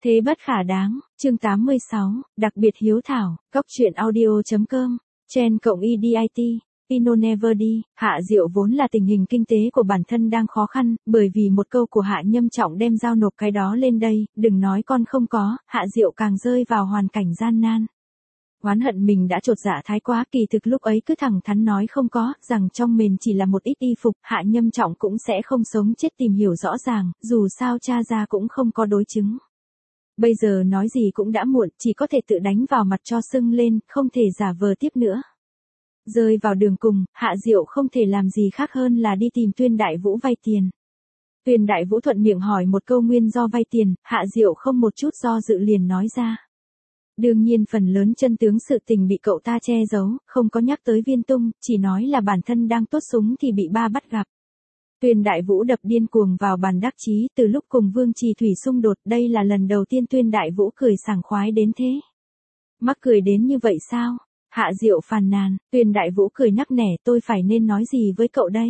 Thế bất khả đáng, chương 86, đặc biệt hiếu thảo, góc truyện audio.com, Chen cộng EDIT, Pino Never đi, Hạ Diệu vốn là tình hình kinh tế của bản thân đang khó khăn, bởi vì một câu của Hạ Nhâm Trọng đem giao nộp cái đó lên đây, đừng nói con không có, Hạ Diệu càng rơi vào hoàn cảnh gian nan. Oán hận mình đã chột dạ thái quá, kỳ thực lúc ấy cứ thẳng thắn nói không có, rằng trong mình chỉ là một ít y phục, Hạ Nhâm Trọng cũng sẽ không sống chết tìm hiểu rõ ràng, dù sao cha ra cũng không có đối chứng. Bây giờ nói gì cũng đã muộn, chỉ có thể tự đánh vào mặt cho sưng lên, không thể giả vờ tiếp nữa. Rơi vào đường cùng, Hạ Diệu không thể làm gì khác hơn là đi tìm Tuyên Đại Vũ vay tiền. Tuyên Đại Vũ thuận miệng hỏi một câu nguyên do vay tiền, Hạ Diệu không một chút do dự liền nói ra. Đương nhiên phần lớn chân tướng sự tình bị cậu ta che giấu, không có nhắc tới Viên Tung, chỉ nói là bản thân đang tuốt súng thì bị ba bắt gặp. Tuyên Đại Vũ đập điên cuồng vào bàn đắc chí, từ lúc cùng Vương Trì Thủy xung đột, đây là lần đầu tiên Tuyên Đại Vũ cười sảng khoái đến thế. Mắc cười đến như vậy sao? Hạ Diệu phàn nàn, Tuyên Đại Vũ cười nắc nẻ, tôi phải nên nói gì với cậu đây?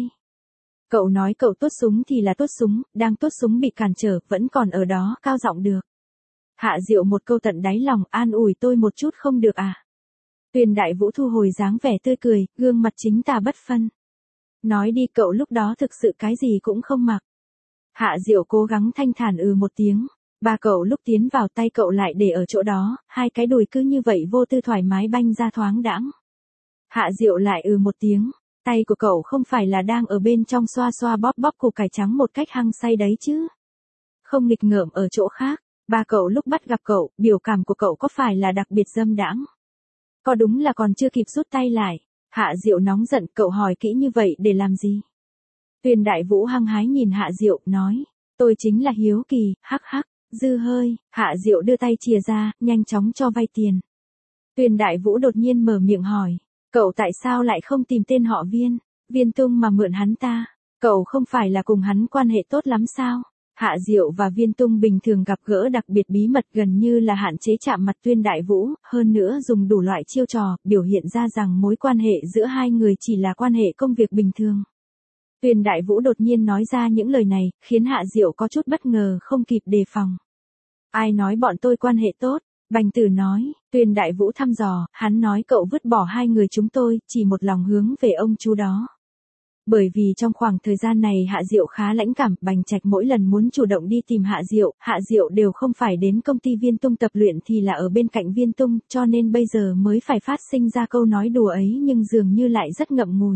Cậu nói cậu tuốt súng thì là tuốt súng, đang tuốt súng bị cản trở, vẫn còn ở đó, cao giọng được. Hạ Diệu một câu tận đáy lòng, an ủi tôi một chút không được à? Tuyên Đại Vũ thu hồi dáng vẻ tươi cười, gương mặt chính tà bất phân. Nói đi, cậu lúc đó thực sự cái gì cũng không mặc. Hạ Diệu cố gắng thanh thản một tiếng. Ba cậu lúc tiến vào tay cậu lại để ở chỗ đó, hai cái đùi cứ như vậy vô tư thoải mái banh ra thoáng đãng. Hạ Diệu lại một tiếng. Tay của cậu không phải là đang ở bên trong xoa xoa bóp bóp củ cải trắng một cách hăng say đấy chứ? Không nghịch ngợm ở chỗ khác. Ba cậu lúc bắt gặp cậu, biểu cảm của cậu có phải là đặc biệt dâm đãng? Có đúng là còn chưa kịp rút tay lại. Hạ Diệu nóng giận, cậu hỏi kỹ như vậy để làm gì? Tuyên Đại Vũ hăng hái nhìn Hạ Diệu, nói, tôi chính là hiếu kỳ, hắc hắc, dư hơi. Hạ Diệu đưa tay chìa ra, nhanh chóng cho vay tiền. Tuyên Đại Vũ đột nhiên mở miệng hỏi, cậu tại sao lại không tìm tên họ Viên Tung mà mượn hắn ta? Cậu không phải là cùng hắn quan hệ tốt lắm sao? Hạ Diệu và Viên Tung bình thường gặp gỡ đặc biệt bí mật, gần như là hạn chế chạm mặt Tuyên Đại Vũ, hơn nữa dùng đủ loại chiêu trò, biểu hiện ra rằng mối quan hệ giữa hai người chỉ là quan hệ công việc bình thường. Tuyên Đại Vũ đột nhiên nói ra những lời này, khiến Hạ Diệu có chút bất ngờ, không kịp đề phòng. Ai nói bọn tôi quan hệ tốt? Bành Tử nói. Tuyên Đại Vũ thăm dò, hắn nói cậu vứt bỏ hai người chúng tôi, chỉ một lòng hướng về ông chú đó. Bởi vì trong khoảng thời gian này Hạ Diệu khá lãnh cảm, Bành Trạch mỗi lần muốn chủ động đi tìm Hạ Diệu đều không phải đến công ty Viên Tung tập luyện thì là ở bên cạnh Viên Tung, cho nên bây giờ mới phải phát sinh ra câu nói đùa ấy, nhưng dường như lại rất ngậm ngùi.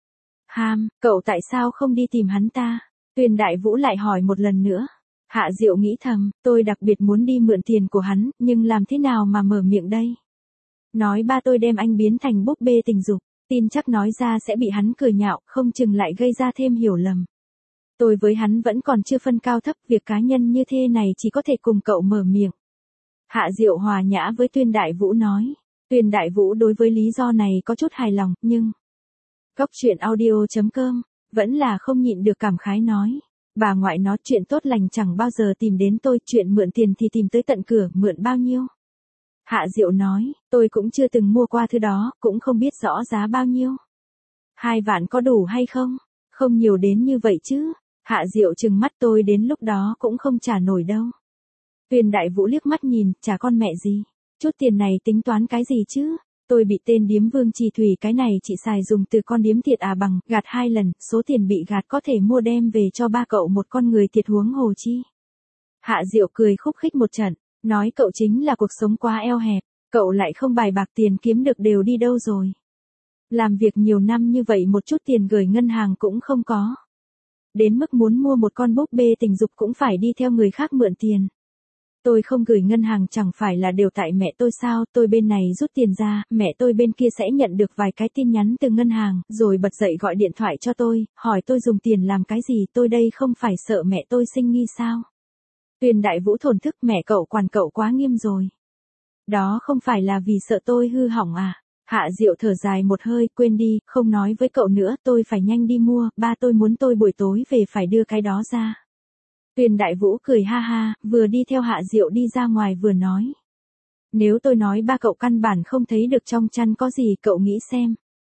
Cậu tại sao không đi tìm hắn ta? Tuyên Đại Vũ lại hỏi một lần nữa. Hạ Diệu nghĩ thầm, tôi đặc biệt muốn đi mượn tiền của hắn, nhưng làm thế nào mà mở miệng đây? Nói ba tôi đem anh biến thành búp bê tình dục. Tin chắc nói ra sẽ bị hắn cười nhạo, không chừng lại gây ra thêm hiểu lầm. Tôi với hắn vẫn còn chưa phân cao thấp, việc cá nhân như thế này chỉ có thể cùng cậu mở miệng. Hạ Diệu hòa nhã với Tuyên Đại Vũ nói. Tuyên Đại Vũ đối với lý do này có chút hài lòng, nhưng... Góc truyện audio.com, vẫn là không nhịn được cảm khái nói. Bà ngoại nói chuyện tốt lành chẳng bao giờ tìm đến tôi, chuyện mượn tiền thì tìm tới tận cửa, mượn bao nhiêu? Hạ Diệu nói, tôi cũng chưa từng mua qua thứ đó, cũng không biết rõ giá bao nhiêu. 2 vạn có đủ hay không? Không nhiều đến như vậy chứ. Hạ Diệu trừng mắt, tôi đến lúc đó cũng không trả nổi đâu. Tuyên Đại Vũ liếc mắt nhìn, trả con mẹ gì? Chút tiền này tính toán cái gì chứ? Tôi bị tên điếm Vương Trì Thủy cái này chỉ xài dùng từ con điếm thiệt bằng, gạt 2 lần, số tiền bị gạt có thể mua đem về cho ba cậu một con người thiệt huống hồ chi. Hạ Diệu cười khúc khích một trận. Nói cậu chính là cuộc sống quá eo hẹp, cậu lại không bài bạc, tiền kiếm được đều đi đâu rồi. Làm việc nhiều năm như vậy một chút tiền gửi ngân hàng cũng không có. Đến mức muốn mua một con búp bê tình dục cũng phải đi theo người khác mượn tiền. Tôi không gửi ngân hàng chẳng phải là đều tại mẹ tôi sao, tôi bên này rút tiền ra, mẹ tôi bên kia sẽ nhận được vài cái tin nhắn từ ngân hàng, rồi bật dậy gọi điện thoại cho tôi, hỏi tôi dùng tiền làm cái gì, tôi đây không phải sợ mẹ tôi sinh nghi sao. Tuyên Đại Vũ thổn thức, mẹ cậu quản cậu quá nghiêm rồi. Đó không phải là vì sợ tôi hư hỏng à? Hạ Diệu thở dài một hơi, quên đi, không nói với cậu nữa, tôi phải nhanh đi mua, ba tôi muốn tôi buổi tối về phải đưa cái đó ra. Tuyên Đại Vũ cười ha ha, vừa đi theo Hạ Diệu đi ra ngoài vừa nói. Nếu tôi nói ba cậu căn bản không thấy được trong chăn có gì, cậu nghĩ xem.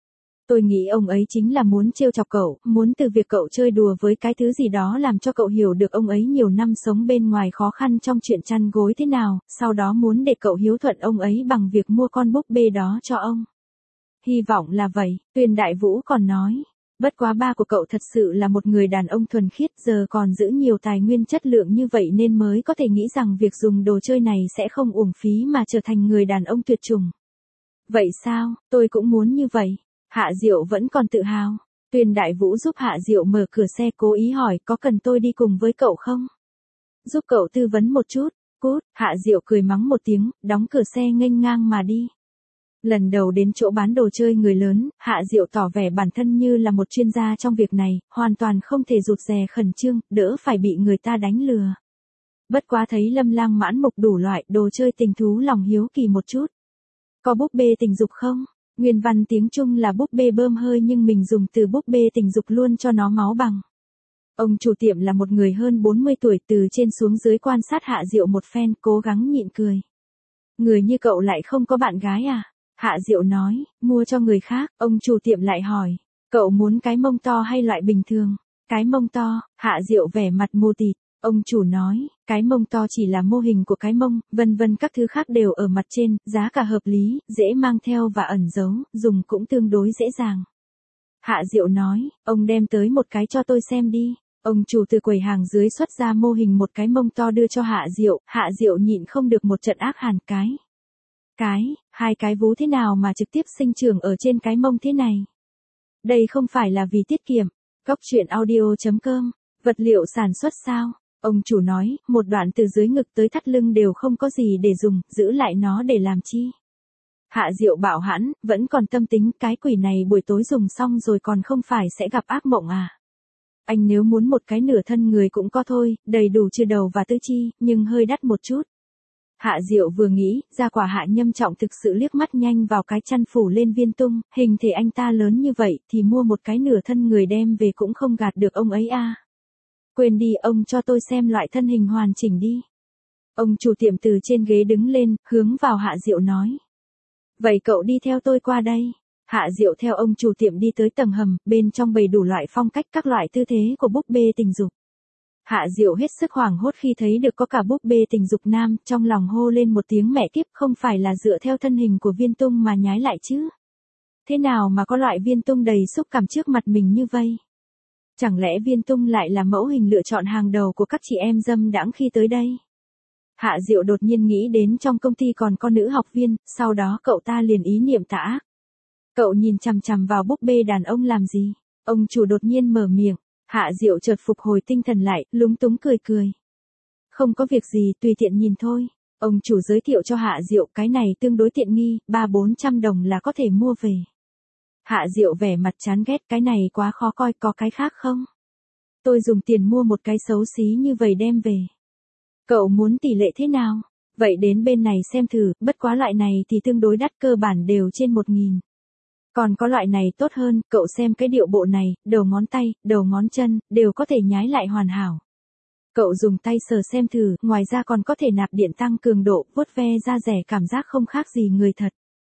Tôi nghĩ ông ấy chính là muốn trêu chọc cậu, muốn từ việc cậu chơi đùa với cái thứ gì đó làm cho cậu hiểu được ông ấy nhiều năm sống bên ngoài khó khăn trong chuyện chăn gối thế nào, sau đó muốn để cậu hiếu thuận ông ấy bằng việc mua con búp bê đó cho ông. Hy vọng là vậy, Tuyên Đại Vũ còn nói. Bất quá ba của cậu thật sự là một người đàn ông thuần khiết, giờ còn giữ nhiều tài nguyên chất lượng như vậy nên mới có thể nghĩ rằng việc dùng đồ chơi này sẽ không uổng phí mà trở thành người đàn ông tuyệt chủng. Vậy sao, tôi cũng muốn như vậy. Hạ Diệu vẫn còn tự hào. Tuyên Đại Vũ giúp Hạ Diệu mở cửa xe, cố ý hỏi có cần tôi đi cùng với cậu không? Giúp cậu tư vấn một chút. Cút, Hạ Diệu cười mắng một tiếng, đóng cửa xe nghênh ngang mà đi. Lần đầu đến chỗ bán đồ chơi người lớn, Hạ Diệu tỏ vẻ bản thân như là một chuyên gia trong việc này, hoàn toàn không thể rụt rè khẩn trương, đỡ phải bị người ta đánh lừa. Bất quá thấy Lâm Lang mãn mục đủ loại đồ chơi tình thú lòng hiếu kỳ một chút. Có búp bê tình dục không? Nguyên văn tiếng Trung là búp bê bơm hơi nhưng mình dùng từ búp bê tình dục luôn cho nó máu bằng. Ông chủ tiệm là một người hơn 40 tuổi, từ trên xuống dưới quan sát Hạ Diệu một phen, cố gắng nhịn cười. Người như cậu lại không có bạn gái à? Hạ Diệu nói, mua cho người khác. Ông chủ tiệm lại hỏi, cậu muốn cái mông to hay loại bình thường? Cái mông to. Hạ Diệu vẻ mặt mù tịt. Ông chủ nói, cái mông to chỉ là mô hình của cái mông, vân vân các thứ khác đều ở mặt trên, giá cả hợp lý, dễ mang theo và ẩn giấu, dùng cũng tương đối dễ dàng. Hạ Diệu nói, ông đem tới một cái cho tôi xem đi. Ông chủ từ quầy hàng dưới xuất ra mô hình một cái mông to đưa cho Hạ Diệu nhịn không được một trận ác hàn. Hai cái vú thế nào mà trực tiếp sinh trưởng ở trên cái mông thế này? Đây không phải là vì tiết kiệm. Cóc truyện audio.com, vật liệu sản xuất sao? Ông chủ nói, một đoạn từ dưới ngực tới thắt lưng đều không có gì để dùng, giữ lại nó để làm chi? Hạ Diệu bảo hãn, vẫn còn tâm tính, cái quỷ này buổi tối dùng xong rồi còn không phải sẽ gặp ác mộng à? Anh nếu muốn một cái nửa thân người cũng có thôi, đầy đủ trừ đầu và tứ chi, nhưng hơi đắt một chút. Hạ Diệu vừa nghĩ, ra quả Hạ Nhâm Trọng thực sự liếc mắt nhanh vào cái chăn phủ lên Viên Tung, hình thể anh ta lớn như vậy thì mua một cái nửa thân người đem về cũng không gạt được ông ấy à. Quên đi, ông cho tôi xem loại thân hình hoàn chỉnh đi. Ông chủ tiệm từ trên ghế đứng lên, hướng vào Hạ Diệu nói. Vậy cậu đi theo tôi qua đây. Hạ Diệu theo ông chủ tiệm đi tới tầng hầm, bên trong bày đủ loại phong cách các loại tư thế của búp bê tình dục. Hạ Diệu hết sức hoảng hốt khi thấy được có cả búp bê tình dục nam, trong lòng hô lên một tiếng mẹ kiếp, không phải là dựa theo thân hình của Viên Tung mà nhái lại chứ. Thế nào mà có loại Viên Tung đầy xúc cảm trước mặt mình như vây? Chẳng lẽ Viên Tung lại là mẫu hình lựa chọn hàng đầu của các chị em dâm đãng khi tới đây? Hạ Diệu đột nhiên nghĩ đến trong công ty còn có nữ học viên, sau đó cậu ta liền ý niệm tà ác. Cậu nhìn chằm chằm vào búp bê đàn ông làm gì? Ông chủ đột nhiên mở miệng. Hạ Diệu chợt phục hồi tinh thần lại, lúng túng cười. Không có việc gì, tùy tiện nhìn thôi. Ông chủ giới thiệu cho Hạ Diệu, cái này tương đối tiện nghi, 300-400 đồng là có thể mua về. Hạ Diệu vẻ mặt chán ghét, cái này quá khó coi, có cái khác không? Tôi dùng tiền mua một cái xấu xí như vậy đem về. Cậu muốn tỷ lệ thế nào? Vậy đến bên này xem thử, bất quá loại này thì tương đối đắt, cơ bản đều trên 1.000. Còn có loại này tốt hơn, cậu xem cái điệu bộ này, đầu ngón tay, đầu ngón chân, đều có thể nhái lại hoàn hảo. Cậu dùng tay sờ xem thử, ngoài ra còn có thể nạp điện tăng cường độ, vuốt ve da rẻ, cảm giác không khác gì người thật.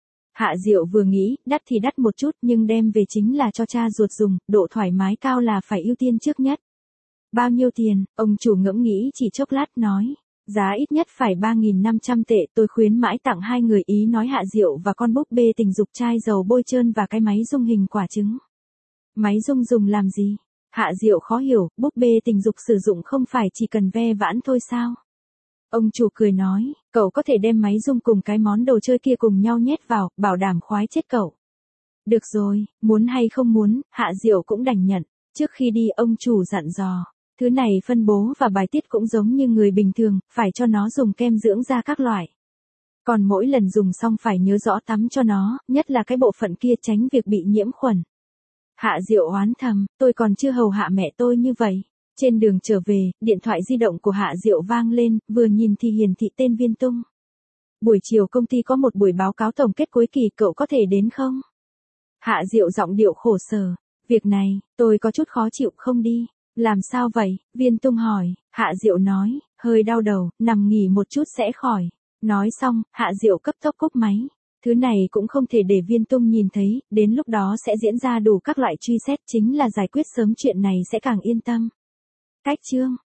Hạ Diệu vừa nghĩ, đắt thì đắt một chút nhưng đem về chính là cho cha ruột dùng, độ thoải mái cao là phải ưu tiên trước nhất. Bao nhiêu tiền? Ông chủ ngẫm nghĩ chỉ chốc lát nói. Giá ít nhất phải 3.500 tệ, tôi khuyến mãi tặng hai người, ý nói Hạ Diệu và con búp bê tình dục, chai dầu bôi trơn và cái máy rung hình quả trứng. Máy rung dùng làm gì? Hạ Diệu khó hiểu, búp bê tình dục sử dụng không phải chỉ cần ve vãn thôi sao? Ông chủ cười nói, cậu có thể đem máy rung cùng cái món đồ chơi kia cùng nhau nhét vào, bảo đảm khoái chết cậu. Được rồi, muốn hay không muốn, Hạ Diệu cũng đành nhận. Trước khi đi ông chủ dặn dò. Thứ này phân bố và bài tiết cũng giống như người bình thường, phải cho nó dùng kem dưỡng da các loại. Còn mỗi lần dùng xong phải nhớ rõ tắm cho nó, nhất là cái bộ phận kia, tránh việc bị nhiễm khuẩn. Hạ Diệu oán thầm, tôi còn chưa hầu hạ mẹ tôi như vậy. Trên đường trở về, điện thoại di động của Hạ Diệu vang lên, vừa nhìn thì hiển thị tên Viên Tung. Buổi chiều công ty có một buổi báo cáo tổng kết cuối kỳ, cậu có thể đến không? Hạ Diệu giọng điệu khổ sở, việc này, tôi có chút khó chịu, không đi. Làm sao vậy? Viên Tung hỏi. Hạ Diệu nói, hơi đau đầu, nằm nghỉ một chút sẽ khỏi. Nói xong, Hạ Diệu cấp tốc cúp máy. Thứ này cũng không thể để Viên Tung nhìn thấy, đến lúc đó sẽ diễn ra đủ các loại truy xét, chính là giải quyết sớm chuyện này sẽ càng yên tâm. Cách chương